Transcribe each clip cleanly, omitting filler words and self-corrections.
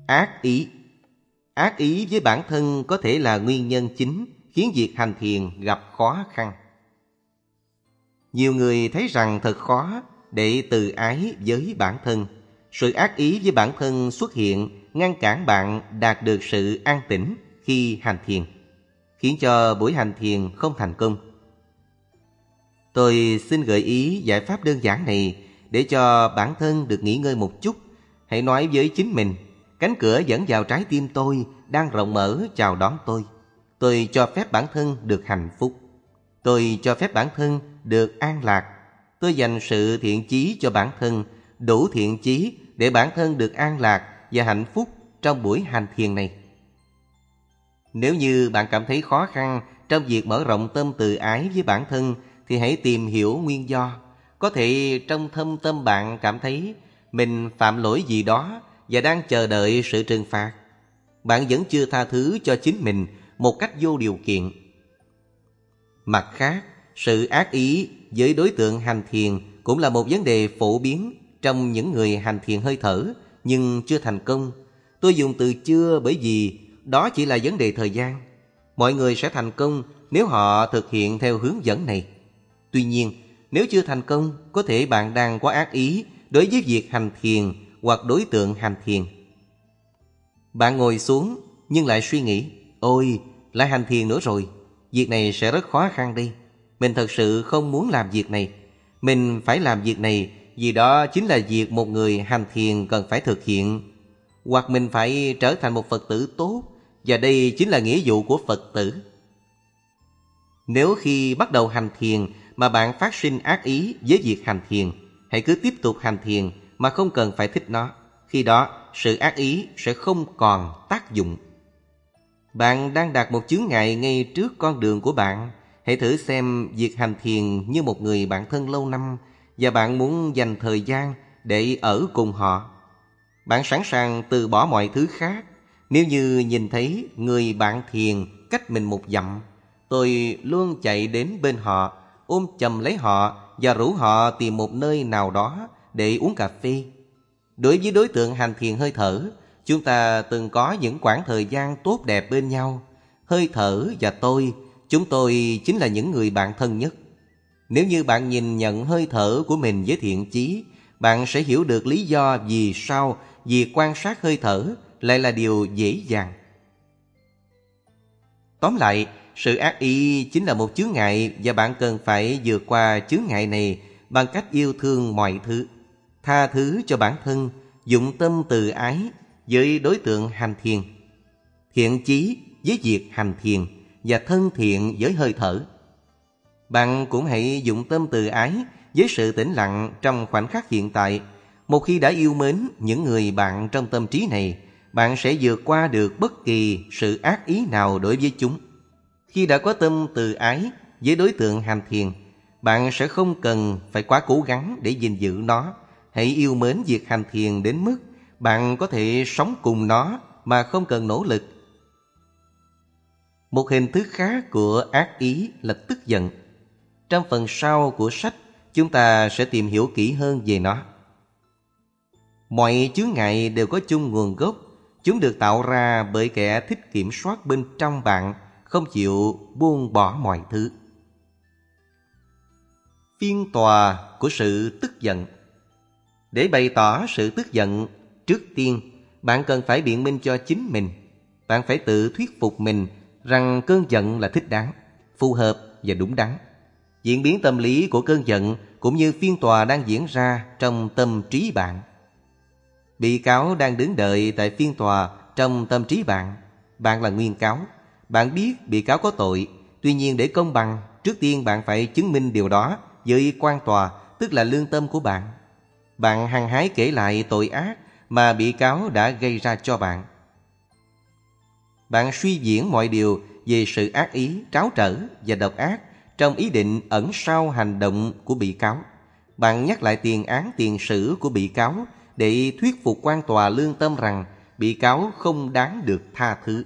Ác ý. Ác ý với bản thân có thể là nguyên nhân chính khiến việc hành thiền gặp khó khăn. Nhiều người thấy rằng thật khó để từ ái với bản thân. Sự ác ý với bản thân xuất hiện ngăn cản bạn đạt được sự an tĩnh khi hành thiền, khiến cho buổi hành thiền không thành công. Tôi xin gợi ý giải pháp đơn giản này để cho bản thân được nghỉ ngơi một chút. Hãy nói với chính mình, cánh cửa dẫn vào trái tim tôi đang rộng mở chào đón tôi. Tôi cho phép bản thân được hạnh phúc. Tôi cho phép bản thân được an lạc. Tôi dành sự thiện chí cho bản thân, đủ thiện chí để bản thân được an lạc và hạnh phúc trong buổi hành thiền này. Nếu như bạn cảm thấy khó khăn trong việc mở rộng tâm từ ái với bản thân, thì hãy tìm hiểu nguyên do. Có thể trong thâm tâm bạn cảm thấy mình phạm lỗi gì đó và đang chờ đợi sự trừng phạt. Bạn vẫn chưa tha thứ cho chính mình một cách vô điều kiện. Mặt khác, sự ác ý với đối tượng hành thiền cũng là một vấn đề phổ biến trong những người hành thiền hơi thở nhưng chưa thành công. Tôi dùng từ chưa bởi vì đó chỉ là vấn đề thời gian. Mọi người sẽ thành công nếu họ thực hiện theo hướng dẫn này. Tuy nhiên, nếu chưa thành công, có thể bạn đang có ác ý đối với việc hành thiền hoặc đối tượng hành thiền. Bạn ngồi xuống nhưng lại suy nghĩ, ôi, lại hành thiền nữa rồi, việc này sẽ rất khó khăn đây. Mình thật sự không muốn làm việc này. Mình phải làm việc này vì đó chính là việc một người hành thiền cần phải thực hiện. Hoặc mình phải trở thành một Phật tử tốt, và đây chính là nghĩa vụ của Phật tử. Nếu khi bắt đầu hành thiền mà bạn phát sinh ác ý với việc hành thiền, hãy cứ tiếp tục hành thiền mà không cần phải thích nó. Khi đó, sự ác ý sẽ không còn tác dụng. Bạn đang đặt một chướng ngại ngay trước con đường của bạn. Hãy thử xem việc hành thiền như một người bạn thân lâu năm và bạn muốn dành thời gian để ở cùng họ. Bạn sẵn sàng từ bỏ mọi thứ khác. Nếu như nhìn thấy người bạn thiền cách mình một dặm, tôi luôn chạy đến bên họ, ôm chầm lấy họ và rủ họ tìm một nơi nào đó để uống cà phê. Đối với đối tượng hành thiền hơi thở, chúng ta từng có những khoảng thời gian tốt đẹp bên nhau. Hơi thở và chúng tôi chính là những người bạn thân nhất. Nếu như bạn nhìn nhận hơi thở của mình với thiện chí, bạn sẽ hiểu được lý do vì sao việc quan sát hơi thở lại là điều dễ dàng. Tóm lại, sự ác ý chính là một chướng ngại và bạn cần phải vượt qua chướng ngại này bằng cách yêu thương mọi thứ, tha thứ cho bản thân, dụng tâm từ ái với đối tượng hành thiền, thiện chí với việc hành thiền và thân thiện với hơi thở. Bạn cũng hãy dụng tâm từ ái với sự tĩnh lặng trong khoảnh khắc hiện tại. Một khi đã yêu mến những người bạn trong tâm trí này, bạn sẽ vượt qua được bất kỳ sự ác ý nào đối với chúng. Khi đã có tâm từ ái với đối tượng hành thiền, bạn sẽ không cần phải quá cố gắng để gìn giữ nó. Hãy yêu mến việc hành thiền đến mức bạn có thể sống cùng nó mà không cần nỗ lực. Một hình thức khác của ác ý là tức giận. Trong phần sau của sách, chúng ta sẽ tìm hiểu kỹ hơn về nó. Mọi chướng ngại đều có chung nguồn gốc. Chúng được tạo ra bởi kẻ thích kiểm soát bên trong bạn, không chịu buông bỏ mọi thứ. Phiên tòa của sự tức giận. Để bày tỏ sự tức giận, trước tiên, bạn cần phải biện minh cho chính mình. Bạn phải tự thuyết phục mình rằng cơn giận là thích đáng, phù hợp và đúng đắn. Diễn biến tâm lý của cơn giận cũng như phiên tòa đang diễn ra trong tâm trí bạn. Bị cáo đang đứng đợi tại phiên tòa trong tâm trí bạn. Bạn là nguyên cáo. Bạn biết bị cáo có tội. Tuy nhiên để công bằng, trước tiên bạn phải chứng minh điều đó với quan tòa, tức là lương tâm của bạn. Bạn hăng hái kể lại tội ác mà bị cáo đã gây ra cho bạn. Bạn suy diễn mọi điều về sự ác ý, tráo trở và độc ác trong ý định ẩn sau hành động của bị cáo. Bạn nhắc lại tiền án tiền sử của bị cáo để thuyết phục quan tòa lương tâm rằng bị cáo không đáng được tha thứ.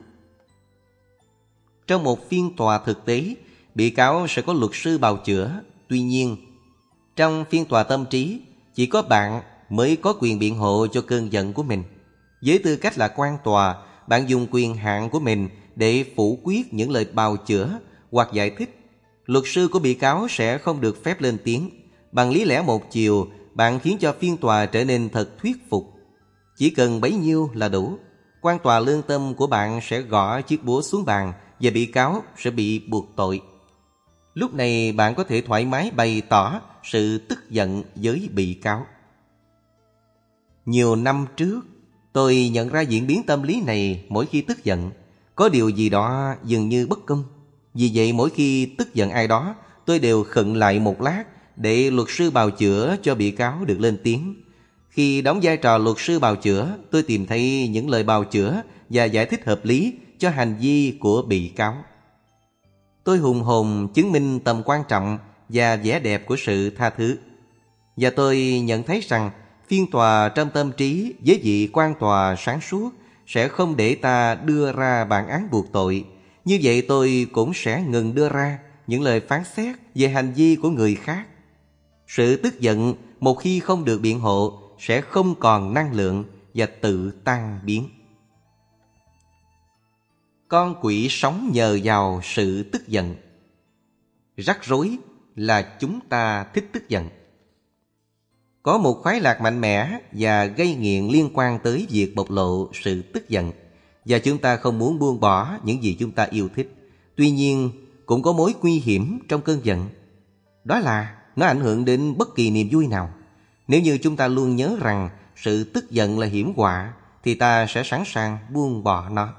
Trong một phiên tòa thực tế, bị cáo sẽ có luật sư bào chữa. Tuy nhiên, trong phiên tòa tâm trí, chỉ có bạn mới có quyền biện hộ cho cơn giận của mình. Với tư cách là quan tòa, bạn dùng quyền hạn của mình để phủ quyết những lời bào chữa hoặc giải thích. Luật sư của bị cáo sẽ không được phép lên tiếng. Bằng lý lẽ một chiều, bạn khiến cho phiên tòa trở nên thật thuyết phục. Chỉ cần bấy nhiêu là đủ. Quan tòa lương tâm của bạn sẽ gõ chiếc búa xuống bàn và bị cáo sẽ bị buộc tội. Lúc này bạn có thể thoải mái bày tỏ sự tức giận với bị cáo. Nhiều năm trước, tôi nhận ra diễn biến tâm lý này mỗi khi tức giận. Có điều gì đó dường như bất công. Vì vậy mỗi khi tức giận ai đó, tôi đều khựng lại một lát để luật sư bào chữa cho bị cáo được lên tiếng. Khi đóng vai trò luật sư bào chữa, tôi tìm thấy những lời bào chữa và giải thích hợp lý cho hành vi của bị cáo. Tôi hùng hồn chứng minh tầm quan trọng và vẻ đẹp của sự tha thứ. Và tôi nhận thấy rằng phiên tòa trong tâm trí với vị quan tòa sáng suốt sẽ không để ta đưa ra bản án buộc tội. Như vậy tôi cũng sẽ ngừng đưa ra những lời phán xét về hành vi của người khác. Sự tức giận một khi không được biện hộ sẽ không còn năng lượng và tự tan biến. Con quỷ sống nhờ vào sự tức giận. Rắc rối là chúng ta thích tức giận. Có một khoái lạc mạnh mẽ và gây nghiện liên quan tới việc bộc lộ sự tức giận, và chúng ta không muốn buông bỏ những gì chúng ta yêu thích. Tuy nhiên, cũng có mối nguy hiểm trong cơn giận. Đó là nó ảnh hưởng đến bất kỳ niềm vui nào. Nếu như chúng ta luôn nhớ rằng sự tức giận là hiểm họa, thì ta sẽ sẵn sàng buông bỏ nó.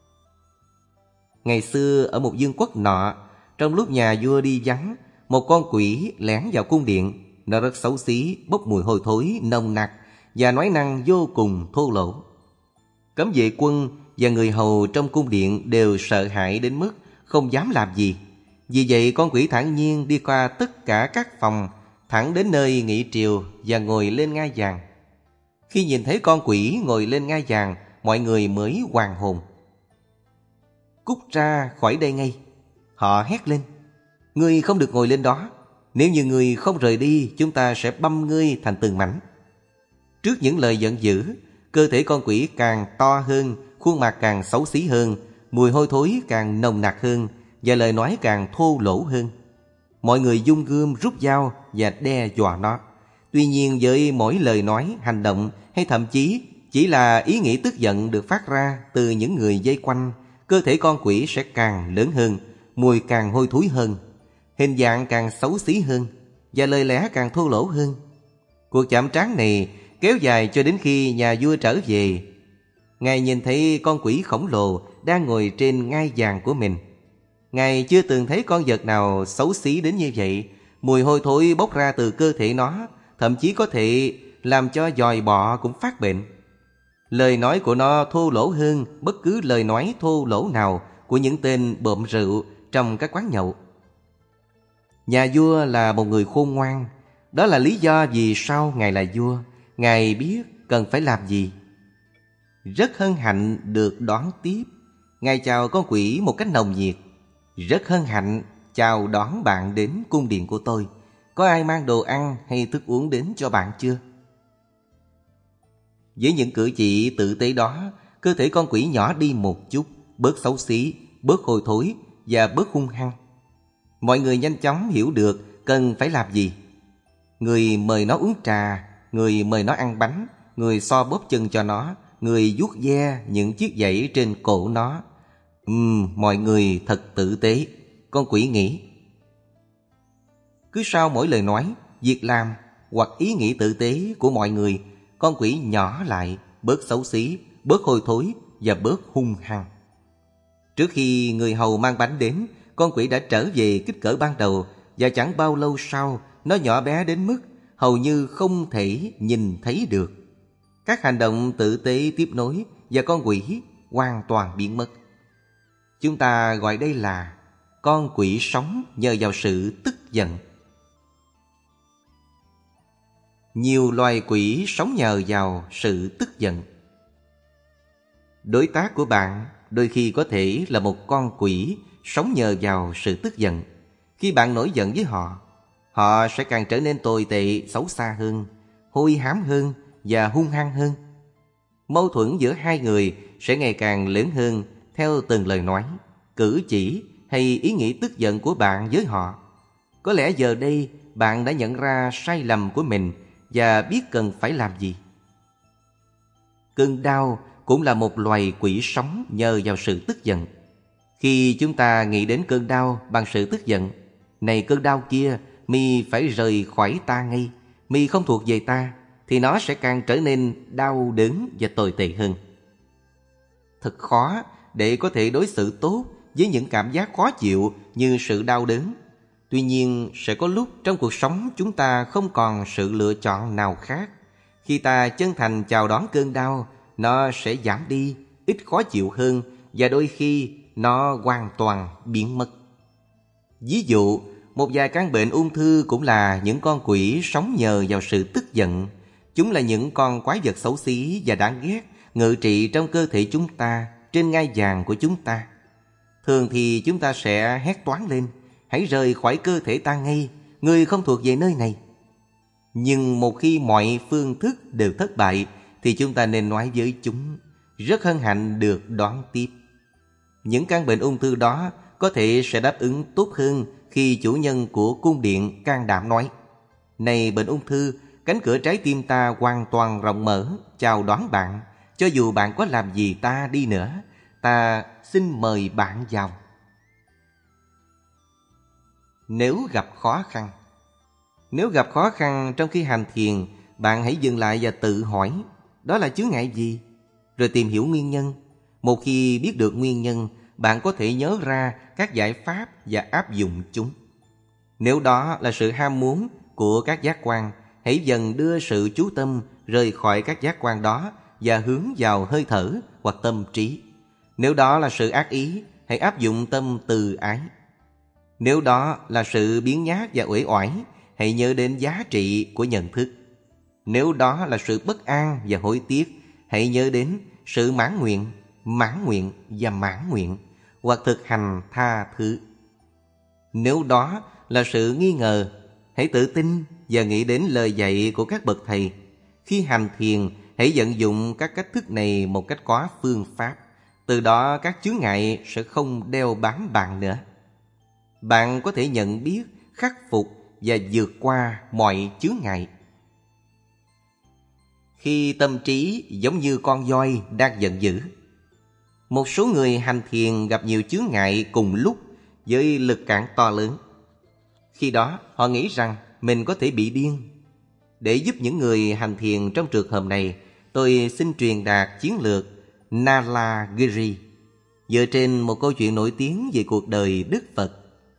Ngày xưa ở một vương quốc nọ, trong lúc nhà vua đi vắng, một con quỷ lẻn vào cung điện. Nó rất xấu xí, bốc mùi hôi thối, nồng nặc và nói năng vô cùng thô lỗ. Cấm vệ quân và người hầu trong cung điện đều sợ hãi đến mức không dám làm gì. Vì vậy con quỷ thản nhiên đi qua tất cả các phòng, thẳng đến nơi nghị triều và ngồi lên ngai vàng. Khi nhìn thấy con quỷ ngồi lên ngai vàng, mọi người mới hoàn hồn. Cút ra khỏi đây ngay! Họ hét lên. Ngươi không được ngồi lên đó. Nếu như ngươi không rời đi, chúng ta sẽ băm ngươi thành từng mảnh. Trước những lời giận dữ, cơ thể con quỷ càng to hơn, khuôn mặt càng xấu xí hơn, mùi hôi thối càng nồng nặc hơn, và lời nói càng thô lỗ hơn. Mọi người dung gươm rút dao và đe dọa nó. Tuy nhiên với mỗi lời nói, hành động hay thậm chí chỉ là ý nghĩ tức giận được phát ra từ những người vây quanh, cơ thể con quỷ sẽ càng lớn hơn, mùi càng hôi thối hơn, hình dạng càng xấu xí hơn, và lời lẽ càng thô lỗ hơn. Cuộc chạm trán này kéo dài cho đến khi nhà vua trở về. Ngài nhìn thấy con quỷ khổng lồ đang ngồi trên ngai vàng của mình. Ngài chưa từng thấy con vật nào xấu xí đến như vậy. Mùi hôi thối bốc ra từ cơ thể nó, thậm chí có thể làm cho giòi bọ cũng phát bệnh. Lời nói của nó thô lỗ hơn bất cứ lời nói thô lỗ nào của những tên bợm rượu trong các quán nhậu. Nhà vua là một người khôn ngoan. Đó là lý do vì sao Ngài là vua. Ngài biết cần phải làm gì. Rất hân hạnh được đón tiếp. Ngài chào con quỷ một cách nồng nhiệt. Rất hân hạnh chào đón bạn đến cung điện của tôi. Có ai mang đồ ăn hay thức uống đến cho bạn chưa? Với những cử chỉ tử tế đó, cơ thể con quỷ nhỏ đi một chút, bớt xấu xí, bớt hôi thối và bớt hung hăng. Mọi người nhanh chóng hiểu được cần phải làm gì. Người mời nó uống trà, người mời nó ăn bánh, người xoa bóp chân cho nó, người vuốt ve những chiếc dãy trên cổ nó. Mọi người thật tử tế, con quỷ nghĩ. Cứ sau mỗi lời nói, việc làm hoặc ý nghĩ tử tế của mọi người, con quỷ nhỏ lại, bớt xấu xí, bớt hôi thối và bớt hung hăng. Trước khi người hầu mang bánh đến, con quỷ đã trở về kích cỡ ban đầu, và chẳng bao lâu sau, nó nhỏ bé đến mức hầu như không thể nhìn thấy được. Các hành động tử tế tiếp nối và con quỷ hoàn toàn biến mất. Chúng ta gọi đây là con quỷ sống nhờ vào sự tức giận. Nhiều loài quỷ sống nhờ vào sự tức giận. Đối tác của bạn đôi khi có thể là một con quỷ sống nhờ vào sự tức giận. Khi bạn nổi giận với họ, họ sẽ càng trở nên tồi tệ, xấu xa hơn, hôi hám hơn và hung hăng hơn. Mâu thuẫn giữa hai người sẽ ngày càng lớn hơn theo từng lời nói, cử chỉ hay ý nghĩ tức giận của bạn với họ. Có lẽ giờ đây bạn đã nhận ra sai lầm của mình và biết cần phải làm gì. Cơn đau cũng là một loài quỷ sống nhờ vào sự tức giận. Khi chúng ta nghĩ đến cơn đau bằng sự tức giận, này cơn đau kia, mi phải rời khỏi ta ngay, mi không thuộc về ta, thì nó sẽ càng trở nên đau đớn và tồi tệ hơn. Thật khó để có thể đối xử tốt với những cảm giác khó chịu như sự đau đớn. Tuy nhiên, sẽ có lúc trong cuộc sống chúng ta không còn sự lựa chọn nào khác. Khi ta chân thành chào đón cơn đau, nó sẽ giảm đi, ít khó chịu hơn và đôi khi nó hoàn toàn biến mất. Ví dụ, một vài căn bệnh ung thư cũng là những con quỷ sống nhờ vào sự tức giận. Chúng là những con quái vật xấu xí và đáng ghét ngự trị trong cơ thể chúng ta, trên ngai vàng của chúng ta. Thường thì chúng ta sẽ hét toáng lên: hãy rời khỏi cơ thể ta ngay, ngươi không thuộc về nơi này. Nhưng một khi mọi phương thức đều thất bại thì chúng ta nên nói với chúng: rất hân hạnh được đón tiếp. Những căn bệnh ung thư đó có thể sẽ đáp ứng tốt hơn khi chủ nhân của cung điện can đảm nói: này bệnh ung thư, cánh cửa trái tim ta hoàn toàn rộng mở chào đón bạn. Cho dù bạn có làm gì ta đi nữa, ta xin mời bạn vào. Nếu gặp khó khăn trong khi hành thiền, bạn hãy dừng lại và tự hỏi đó là chướng ngại gì, rồi tìm hiểu nguyên nhân. Một khi biết được nguyên nhân, bạn có thể nhớ ra các giải pháp và áp dụng chúng. Nếu đó là sự ham muốn của các giác quan, hãy dần đưa sự chú tâm rời khỏi các giác quan đó và hướng vào hơi thở hoặc tâm trí. Nếu đó là sự ác ý, hãy áp dụng tâm từ ái. Nếu đó là sự biếng nhác và uể oải, hãy nhớ đến giá trị của nhận thức. Nếu đó là sự bất an và hối tiếc, hãy nhớ đến sự mãn nguyện và mãn nguyện, hoặc thực hành tha thứ. Nếu đó là sự nghi ngờ, hãy tự tin và nghĩ đến lời dạy của các bậc thầy. Khi hành thiền, hãy vận dụng các cách thức này một cách có phương pháp. Từ đó các chướng ngại sẽ không đeo bám bạn nữa. Bạn có thể nhận biết, khắc phục và vượt qua mọi chướng ngại. Khi tâm trí giống như con voi đang giận dữ. Một số người hành thiền gặp nhiều chướng ngại cùng lúc với lực cản to lớn. Khi đó họ nghĩ rằng mình có thể bị điên. Để giúp những người hành thiền trong trường hợp này, tôi xin truyền đạt chiến lược Nalagiri dựa trên một câu chuyện nổi tiếng về cuộc đời Đức Phật.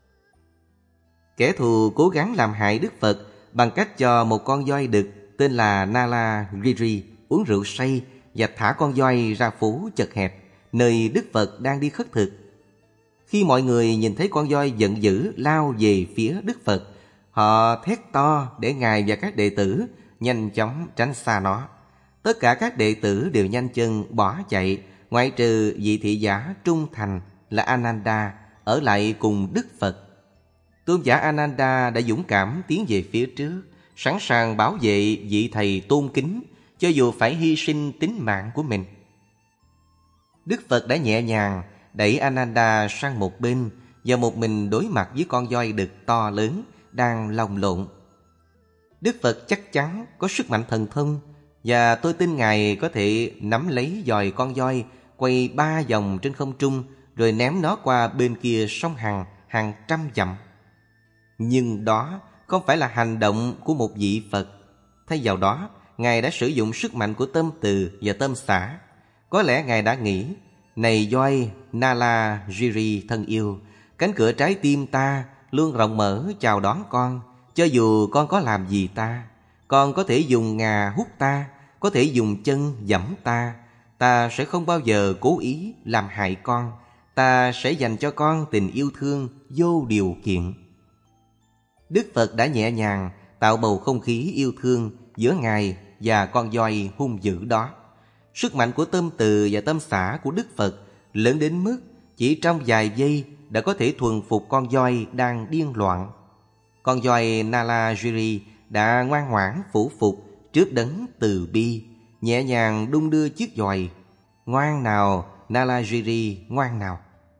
Kẻ thù cố gắng làm hại Đức Phật bằng cách cho một con voi đực tên là Nalagiri uống rượu say và thả con voi ra phố chật hẹp, nơi Đức Phật đang đi khất thực. Khi mọi người nhìn thấy con voi giận dữ lao về phía Đức Phật, họ thét to để Ngài và các đệ tử nhanh chóng tránh xa nó. Tất cả các đệ tử đều nhanh chân bỏ chạy, ngoại trừ vị thị giả trung thành là Ananda ở lại cùng Đức Phật. Tôn giả Ananda đã dũng cảm tiến về phía trước, sẵn sàng bảo vệ vị thầy tôn kính, cho dù phải hy sinh tính mạng của mình. Đức Phật đã nhẹ nhàng đẩy Ananda sang một bên và một mình đối mặt với con voi đực to lớn đang lồng lộn. Đức Phật chắc chắn có sức mạnh thần thông, và tôi tin Ngài có thể nắm lấy giòi con voi, quay 3 vòng trên không trung, rồi ném nó qua bên kia sông Hằng hàng trăm dặm. Nhưng đó không phải là hành động của một vị Phật. Thay vào đó, Ngài đã sử dụng sức mạnh của tâm từ và tâm xả. Có lẽ Ngài đã nghĩ: này voi Nalagiri thân yêu, cánh cửa trái tim ta luôn rộng mở chào đón con. Cho dù con có làm gì ta, con có thể dùng ngà hút ta, có thể dùng chân giẫm ta, ta sẽ không bao giờ cố ý làm hại con. Ta sẽ dành cho con tình yêu thương vô điều kiện. Đức Phật đã nhẹ nhàng tạo bầu không khí yêu thương giữa Ngài và con voi hung dữ đó. Sức mạnh của tâm từ và tâm xả của Đức Phật lớn đến mức chỉ trong vài giây đã có thể thuần phục con voi đang điên loạn. Con voi Nalagiri đã ngoan ngoãn phủ phục trước đấng từ bi, nhẹ nhàng đung đưa chiếc chòi. Ngoan nào, Nalagiri, ngoan nào.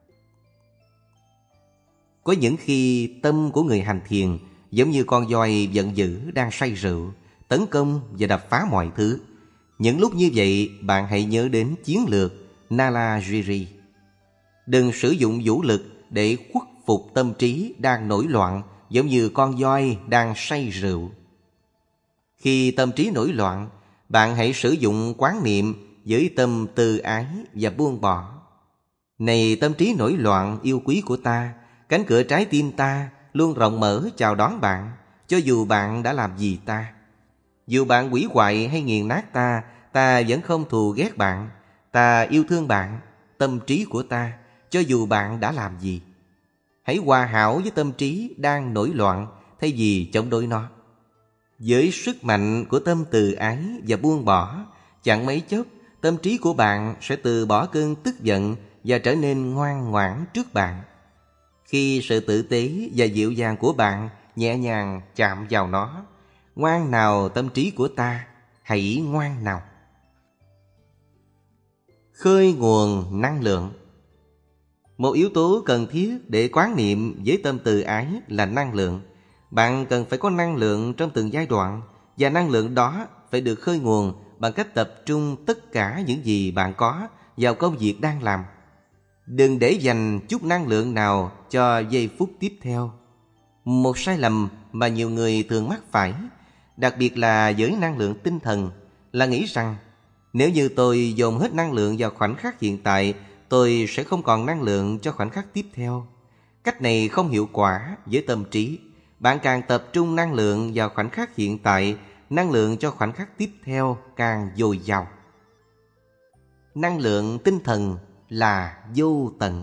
Có những khi tâm của người hành thiền giống như con voi giận dữ đang say rượu, tấn công và đập phá mọi thứ. Những lúc như vậy, bạn hãy nhớ đến chiến lược Nalagiri. Đừng sử dụng vũ lực để khuất phục tâm trí đang nổi loạn, giống như con voi đang say rượu. Khi tâm trí nổi loạn, bạn hãy sử dụng quán niệm với tâm từ ái và buông bỏ. Này tâm trí nổi loạn yêu quý của ta, cánh cửa trái tim ta luôn rộng mở chào đón bạn, cho dù bạn đã làm gì ta. Dù bạn hủy hoại hay nghiền nát ta, ta vẫn không thù ghét bạn. Ta yêu thương bạn, tâm trí của ta, cho dù bạn đã làm gì. Hãy hòa hảo với tâm trí đang nổi loạn thay vì chống đối nó. Với sức mạnh của tâm từ ái và buông bỏ, chẳng mấy chốc tâm trí của bạn sẽ từ bỏ cơn tức giận và trở nên ngoan ngoãn trước bạn. Khi sự tử tế và dịu dàng của bạn nhẹ nhàng chạm vào nó, ngoan nào tâm trí của ta, hãy ngoan nào. Khơi nguồn năng lượng. Một yếu tố cần thiết để quán niệm với tâm từ ái là năng lượng. Bạn cần phải có năng lượng trong từng giai đoạn, và năng lượng đó phải được khơi nguồn bằng cách tập trung tất cả những gì bạn có vào công việc đang làm. Đừng để dành chút năng lượng nào cho giây phút tiếp theo. Một sai lầm mà nhiều người thường mắc phải, đặc biệt là với năng lượng tinh thần, là nghĩ rằng nếu như tôi dồn hết năng lượng vào khoảnh khắc hiện tại, tôi sẽ không còn năng lượng cho khoảnh khắc tiếp theo. Cách này không hiệu quả với tâm trí. Bạn càng tập trung năng lượng vào khoảnh khắc hiện tại, năng lượng cho khoảnh khắc tiếp theo càng dồi dào. Năng lượng tinh thần là vô tận.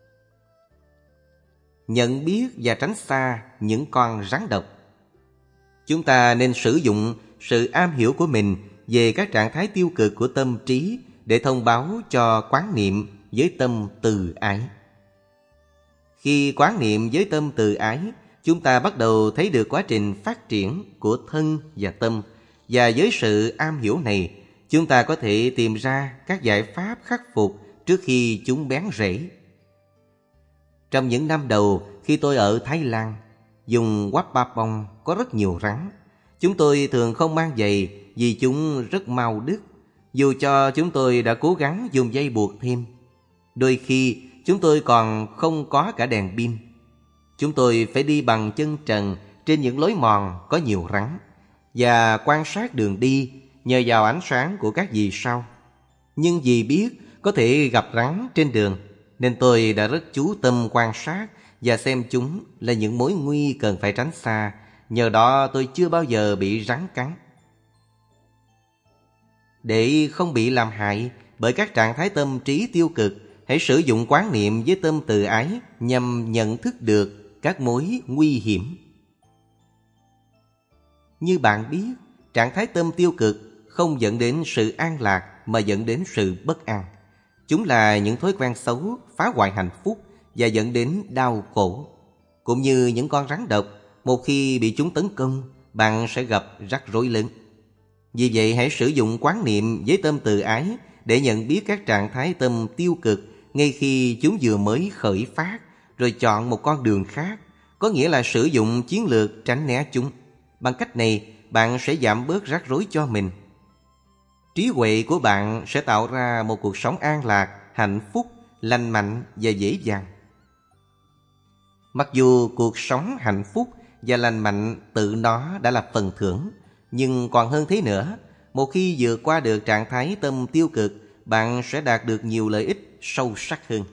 Nhận biết và tránh xa những con rắn độc. Chúng ta nên sử dụng sự am hiểu của mình về các trạng thái tiêu cực của tâm trí để thông báo cho quán niệm với tâm từ ái. Khi quán niệm với tâm từ ái, chúng ta bắt đầu thấy được quá trình phát triển của thân và tâm. Và với sự am hiểu này, chúng ta có thể tìm ra các giải pháp khắc phục trước khi chúng bén rễ. Trong những năm đầu, khi tôi ở Thái Lan, vùng Wat Papong có rất nhiều rắn. Chúng tôi thường không mang giày vì chúng rất mau đứt, dù cho chúng tôi đã cố gắng dùng dây buộc thêm. Đôi khi, chúng tôi còn không có cả đèn pin. Chúng tôi phải đi bằng chân trần trên những lối mòn có nhiều rắn và quan sát đường đi nhờ vào ánh sáng của các vì sao. Nhưng vì biết có thể gặp rắn trên đường, nên tôi đã rất chú tâm quan sát và xem chúng là những mối nguy cần phải tránh xa. Nhờ đó tôi chưa bao giờ bị rắn cắn. Để không bị làm hại bởi các trạng thái tâm trí tiêu cực, hãy sử dụng quán niệm với tâm từ ái nhằm nhận thức được các mối nguy hiểm. Như bạn biết, trạng thái tâm tiêu cực không dẫn đến sự an lạc mà dẫn đến sự bất an. Chúng là những thói quen xấu phá hoại hạnh phúc và dẫn đến đau khổ. Cũng như những con rắn độc, một khi bị chúng tấn công, bạn sẽ gặp rắc rối lớn. Vì vậy hãy sử dụng quán niệm với tâm từ ái để nhận biết các trạng thái tâm tiêu cực ngay khi chúng vừa mới khởi phát, rồi chọn một con đường khác, có nghĩa là sử dụng chiến lược tránh né chúng. Bằng cách này, bạn sẽ giảm bớt rắc rối cho mình. Trí huệ của bạn sẽ tạo ra một cuộc sống an lạc, hạnh phúc, lành mạnh và dễ dàng. Mặc dù cuộc sống hạnh phúc và lành mạnh tự nó đã là phần thưởng, nhưng còn hơn thế nữa, một khi vượt qua được trạng thái tâm tiêu cực, bạn sẽ đạt được nhiều lợi ích sâu sắc hơn.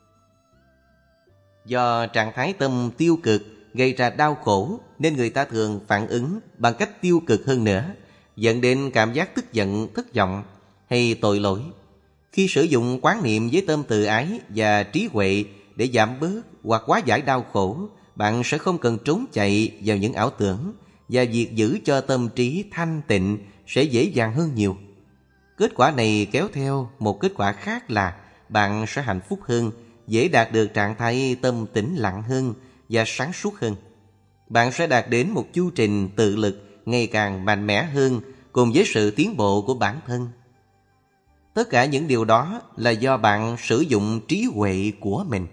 Do trạng thái tâm tiêu cực gây ra đau khổ, nên người ta thường phản ứng bằng cách tiêu cực hơn nữa, dẫn đến cảm giác tức giận, thất vọng hay tội lỗi. Khi sử dụng quán niệm với tâm từ ái và trí huệ để giảm bớt hoặc hóa giải đau khổ, bạn sẽ không cần trốn chạy vào những ảo tưởng, và việc giữ cho tâm trí thanh tịnh sẽ dễ dàng hơn nhiều. Kết quả này kéo theo một kết quả khác là bạn sẽ hạnh phúc hơn, dễ đạt được trạng thái tâm tĩnh lặng hơn và sáng suốt hơn. Bạn sẽ đạt đến một chu trình tự lực ngày càng mạnh mẽ hơn cùng với sự tiến bộ của bản thân. Tất cả những điều đó là do bạn sử dụng trí huệ của mình.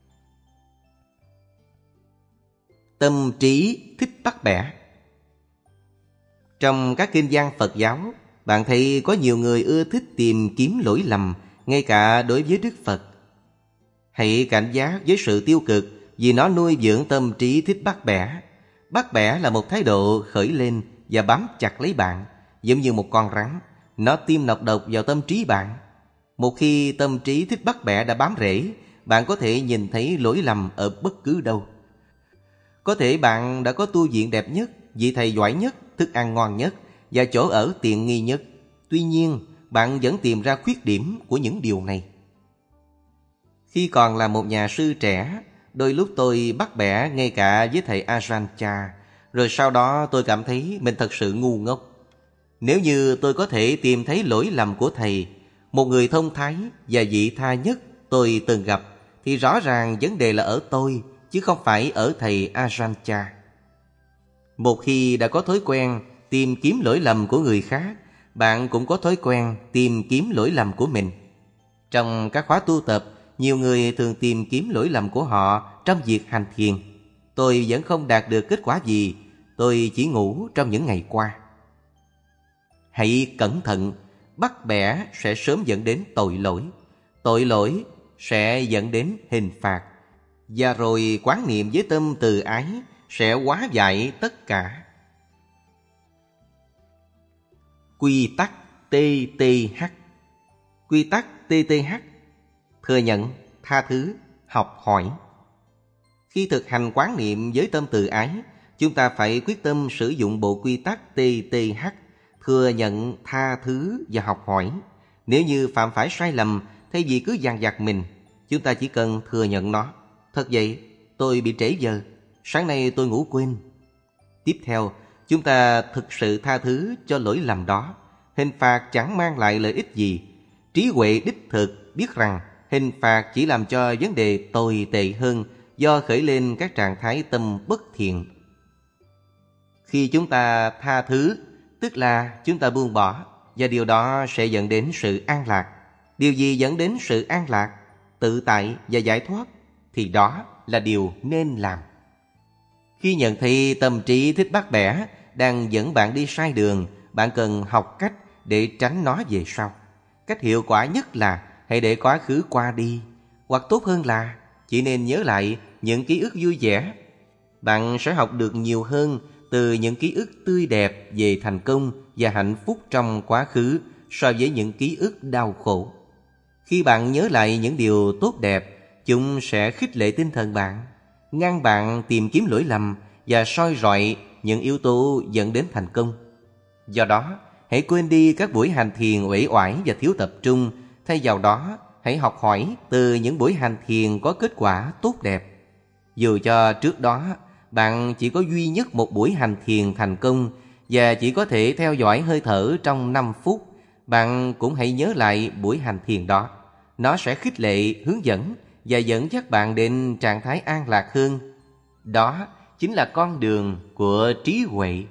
Tâm trí thích bắt bẻ. Trong các kinh văn Phật giáo, bạn thấy có nhiều người ưa thích tìm kiếm lỗi lầm, ngay cả đối với Đức Phật. Hãy cảnh giác với sự tiêu cực, vì nó nuôi dưỡng tâm trí thích bắt bẻ. Bắt bẻ là một thái độ khởi lên và bám chặt lấy bạn, giống như một con rắn. Nó tiêm nọc độc vào tâm trí bạn. Một khi tâm trí thích bắt bẻ đã bám rễ, bạn có thể nhìn thấy lỗi lầm ở bất cứ đâu. Có thể bạn đã có tu viện đẹp nhất, vị thầy giỏi nhất, thức ăn ngon nhất và chỗ ở tiện nghi nhất. Tuy nhiên, bạn vẫn tìm ra khuyết điểm của những điều này. Khi còn là một nhà sư trẻ, đôi lúc tôi bắt bẻ ngay cả với thầy Ajahn Chah. Rồi sau đó tôi cảm thấy mình thật sự ngu ngốc. Nếu như tôi có thể tìm thấy lỗi lầm của thầy, một người thông thái và vị tha nhất tôi từng gặp, thì rõ ràng vấn đề là ở tôi, chứ không phải ở thầy Ajahn Chah. Một khi đã có thói quen tìm kiếm lỗi lầm của người khác, bạn cũng có thói quen tìm kiếm lỗi lầm của mình. Trong các khóa tu tập, nhiều người thường tìm kiếm lỗi lầm của họ trong việc hành thiền. Tôi vẫn không đạt được kết quả gì, tôi chỉ ngủ trong những ngày qua. Hãy cẩn thận, bắt bẻ sẽ sớm dẫn đến tội lỗi. Tội lỗi sẽ dẫn đến hình phạt. Và rồi quán niệm với tâm từ ái sẽ hóa giải tất cả. Quy tắc TTH. Quy tắc TTH: thừa nhận, tha thứ, học hỏi. Khi thực hành quán niệm với tâm từ ái, chúng ta phải quyết tâm sử dụng bộ quy tắc TTH: thừa nhận, tha thứ và học hỏi. Nếu như phạm phải sai lầm, thay vì cứ dằn vặt mình, chúng ta chỉ cần thừa nhận nó. Thật vậy, tôi bị trễ giờ, sáng nay tôi ngủ quên. Tiếp theo, chúng ta thực sự tha thứ cho lỗi lầm đó. Hình phạt chẳng mang lại lợi ích gì. Trí huệ đích thực biết rằng hình phạt chỉ làm cho vấn đề tồi tệ hơn, do khởi lên các trạng thái tâm bất thiện. Khi chúng ta tha thứ, tức là chúng ta buông bỏ, và điều đó sẽ dẫn đến sự an lạc. Điều gì dẫn đến sự an lạc, tự tại và giải thoát? Thì đó là điều nên làm. Khi nhận thấy tâm trí thích bắt bẻ đang dẫn bạn đi sai đường, bạn cần học cách để tránh nó về sau. Cách hiệu quả nhất là hãy để quá khứ qua đi, hoặc tốt hơn là chỉ nên nhớ lại những ký ức vui vẻ. Bạn sẽ học được nhiều hơn từ những ký ức tươi đẹp về thành công và hạnh phúc trong quá khứ so với những ký ức đau khổ. Khi bạn nhớ lại những điều tốt đẹp, chúng sẽ khích lệ tinh thần bạn, ngăn bạn tìm kiếm lỗi lầm và soi rọi những yếu tố dẫn đến thành công. Do đó, hãy quên đi các buổi hành thiền uể oải và thiếu tập trung. Thay vào đó, hãy học hỏi từ những buổi hành thiền có kết quả tốt đẹp. Dù cho trước đó bạn chỉ có duy nhất một buổi hành thiền thành công và chỉ có thể theo dõi hơi thở trong 5 phút, bạn cũng hãy nhớ lại buổi hành thiền đó. Nó sẽ khích lệ, hướng dẫn và dẫn dắt bạn đến trạng thái an lạc hơn. Đó chính là con đường của trí huệ.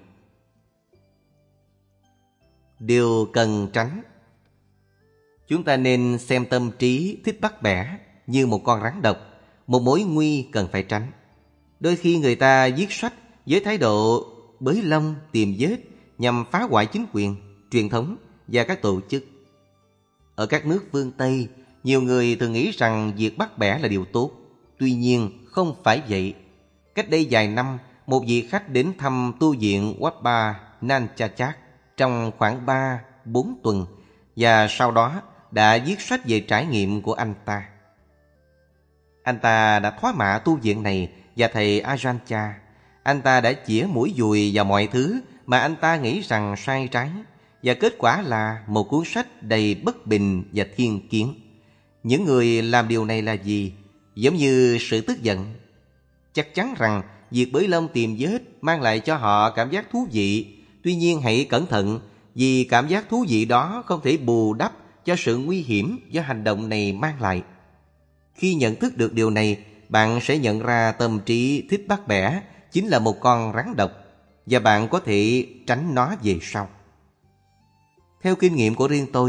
Điều cần tránh. Chúng ta nên xem tâm trí thích bắt bẻ như một con rắn độc, một mối nguy cần phải tránh. Đôi khi người ta viết sách với thái độ bới lông tìm vết nhằm phá hoại chính quyền, truyền thống và các tổ chức. Ở các nước phương Tây, nhiều người thường nghĩ rằng việc bắt bẻ là điều tốt. Tuy nhiên, không phải vậy. Cách đây vài năm, một vị khách đến thăm tu viện Wat Pah Nan Chachak trong khoảng 3-4 tuần và sau đó đã viết sách về trải nghiệm của anh ta. Anh ta đã thoá mạ tu viện này và thầy Ajahn Chah. Anh ta đã chĩa mũi dùi vào mọi thứ mà anh ta nghĩ rằng sai trái, và kết quả là một cuốn sách đầy bất bình và thiên kiến. Những người làm điều này là gì? Giống như sự tức giận. Chắc chắn rằng việc bới lông tìm vết mang lại cho họ cảm giác thú vị. Tuy nhiên hãy cẩn thận, vì cảm giác thú vị đó không thể bù đắp cho sự nguy hiểm do hành động này mang lại. Khi nhận thức được điều này, bạn sẽ nhận ra tâm trí thích bắt bẻ chính là một con rắn độc, và bạn có thể tránh nó về sau. Theo kinh nghiệm của riêng tôi,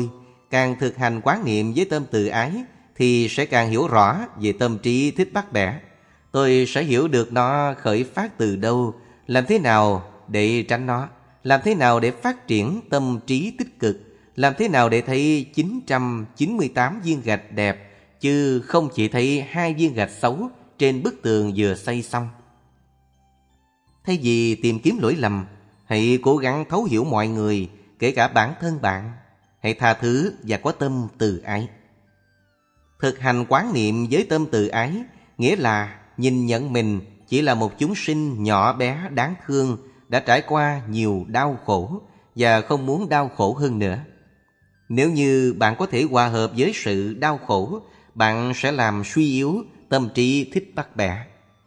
Càng thực hành quán niệm với tâm từ ái thì sẽ càng hiểu rõ về tâm trí thích bắt bẻ. Tôi sẽ hiểu được nó khởi phát từ đâu, làm thế nào để tránh nó, làm thế nào để phát triển tâm trí tích cực, làm thế nào để thấy 998 viên gạch đẹp, chứ không chỉ thấy 2 viên gạch xấu trên bức tường vừa xây xong. Thay vì tìm kiếm lỗi lầm, hãy cố gắng thấu hiểu mọi người, kể cả bản thân bạn. Hãy tha thứ và có tâm từ ái. Thực hành quán niệm với tâm từ ái nghĩa là nhìn nhận mình chỉ là một chúng sinh nhỏ bé đáng thương, đã trải qua nhiều đau khổ và không muốn đau khổ hơn nữa. Nếu như bạn có thể hòa hợp với sự đau khổ, bạn sẽ làm suy yếu tâm trí thích bắt bẻ.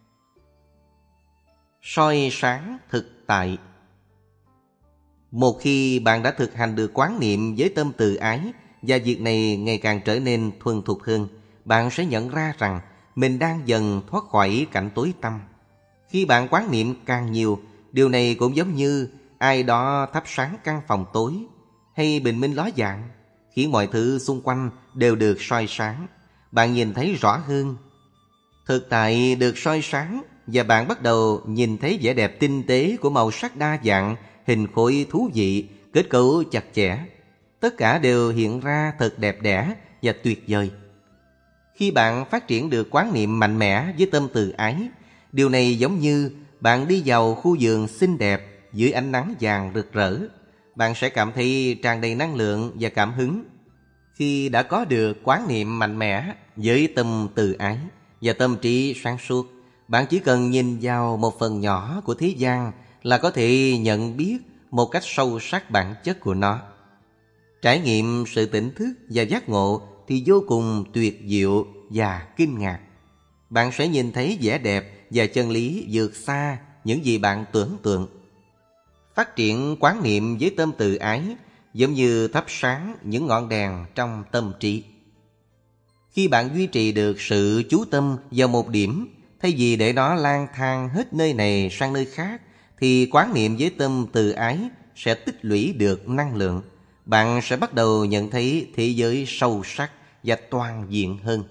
Soi sáng thực tại. Một khi bạn đã thực hành được quán niệm với tâm từ ái và việc này ngày càng trở nên thuần thục hơn, bạn sẽ nhận ra rằng mình đang dần thoát khỏi cảnh tối tăm. Khi bạn quán niệm càng nhiều, điều này cũng giống như ai đó thắp sáng căn phòng tối hay bình minh ló dạng, khiến mọi thứ xung quanh đều được soi sáng. Bạn nhìn thấy rõ hơn. Thực tại được soi sáng và bạn bắt đầu nhìn thấy vẻ đẹp tinh tế của màu sắc đa dạng, hình khối thú vị, kết cấu chặt chẽ. Tất cả đều hiện ra thật đẹp đẽ và tuyệt vời. Khi bạn phát triển được quán niệm mạnh mẽ với tâm từ ái, điều này giống như bạn đi vào khu vườn xinh đẹp dưới ánh nắng vàng rực rỡ. Bạn sẽ cảm thấy tràn đầy năng lượng và cảm hứng. Khi đã có được quán niệm mạnh mẽ với tâm từ ái và tâm trí sáng suốt, bạn chỉ cần nhìn vào một phần nhỏ của thế gian là có thể nhận biết một cách sâu sắc bản chất của nó. Trải nghiệm sự tỉnh thức và giác ngộ thì vô cùng tuyệt diệu và kinh ngạc. Bạn sẽ nhìn thấy vẻ đẹp và chân lý vượt xa những gì bạn tưởng tượng. Phát triển quán niệm với tâm từ ái giống như thắp sáng những ngọn đèn trong tâm trí. Khi bạn duy trì được sự chú tâm vào một điểm, thay vì để nó lang thang hết nơi này sang nơi khác, thì quán niệm với tâm từ ái sẽ tích lũy được năng lượng. Bạn sẽ bắt đầu nhận thấy thế giới sâu sắc và toàn diện hơn.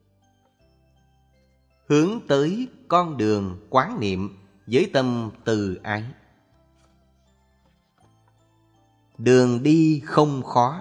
Hướng tới con đường quán niệm với tâm từ ái. Đường đi không khó.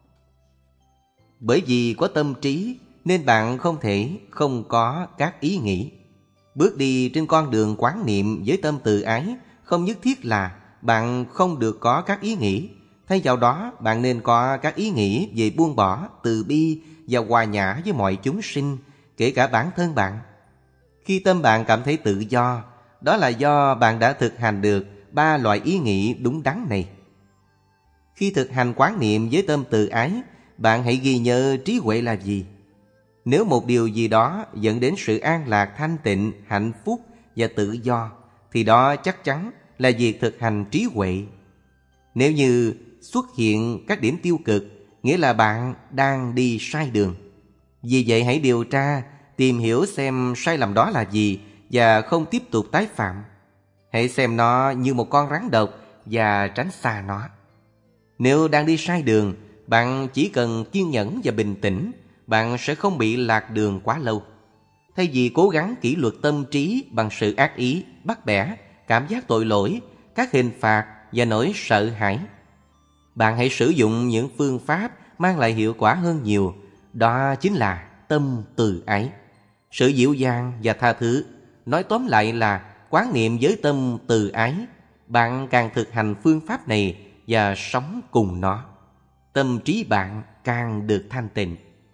Bởi vì có tâm trí nên bạn không thể không có các ý nghĩ. Bước đi trên con đường quán niệm với tâm từ ái không nhất thiết là bạn không được có các ý nghĩ. Thay vào đó, bạn nên có các ý nghĩ về buông bỏ, từ bi và hòa nhã với mọi chúng sinh, kể cả bản thân bạn. Khi tâm bạn cảm thấy tự do, đó là do bạn đã thực hành được 3 loại ý nghĩ đúng đắn này. Khi thực hành quán niệm với tâm từ ái, bạn hãy ghi nhớ trí huệ là gì. Nếu một điều gì đó dẫn đến sự an lạc, thanh tịnh, hạnh phúc và tự do, thì đó chắc chắn là việc thực hành trí huệ. Nếu như xuất hiện các điểm tiêu cực, nghĩa là bạn đang đi sai đường. Vì vậy hãy điều tra, tìm hiểu xem sai lầm đó là gì và không tiếp tục tái phạm. Hãy xem nó như một con rắn độc và tránh xa nó. Nếu đang đi sai đường, bạn chỉ cần kiên nhẫn và bình tĩnh, bạn sẽ không bị lạc đường quá lâu. Thay vì cố gắng kỷ luật tâm trí bằng sự ác ý, bắt bẻ, cảm giác tội lỗi, các hình phạt và nỗi sợ hãi, bạn hãy sử dụng những phương pháp mang lại hiệu quả hơn nhiều. Đó chính là tâm từ ái, sự dịu dàng và tha thứ. Nói tóm lại là quán niệm với tâm từ ái. Bạn càng thực hành phương pháp này và sống cùng nó, tâm trí bạn càng được thanh tịnh.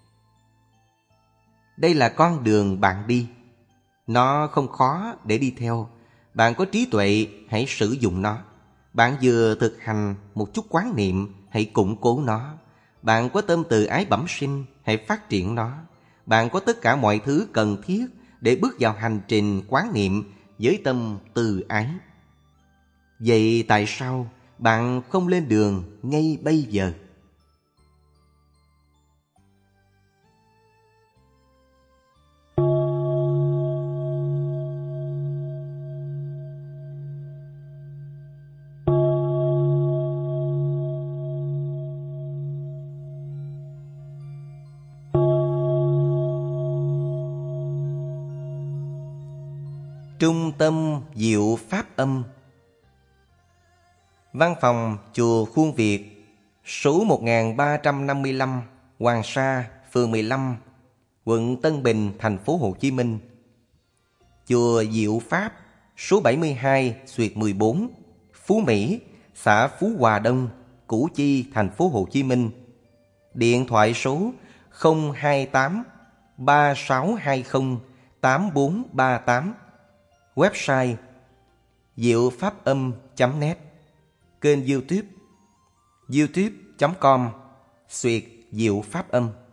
Đây là con đường bạn đi. Nó không khó để đi theo. Bạn có trí tuệ, hãy sử dụng nó. Bạn vừa thực hành một chút quán niệm, hãy củng cố nó. Bạn có tâm từ ái bẩm sinh, hãy phát triển nó. Bạn có tất cả mọi thứ cần thiết để bước vào hành trình quán niệm với tâm từ ái. Vậy tại sao bạn không lên đường ngay bây giờ? Trung tâm Diệu Pháp Âm. Văn phòng Chùa Khuôn Việt, số 1355 Hoàng Sa, phường 15, quận Tân Bình, thành phố Hồ Chí Minh. Chùa Diệu Pháp, số 72/14, Phú Mỹ, xã Phú Hòa Đông, Củ Chi, thành phố Hồ Chí Minh. Điện thoại số 028 3620 8438. Website diệu pháp âm.net. Kênh YouTube youtube.com/Diệu Pháp Âm.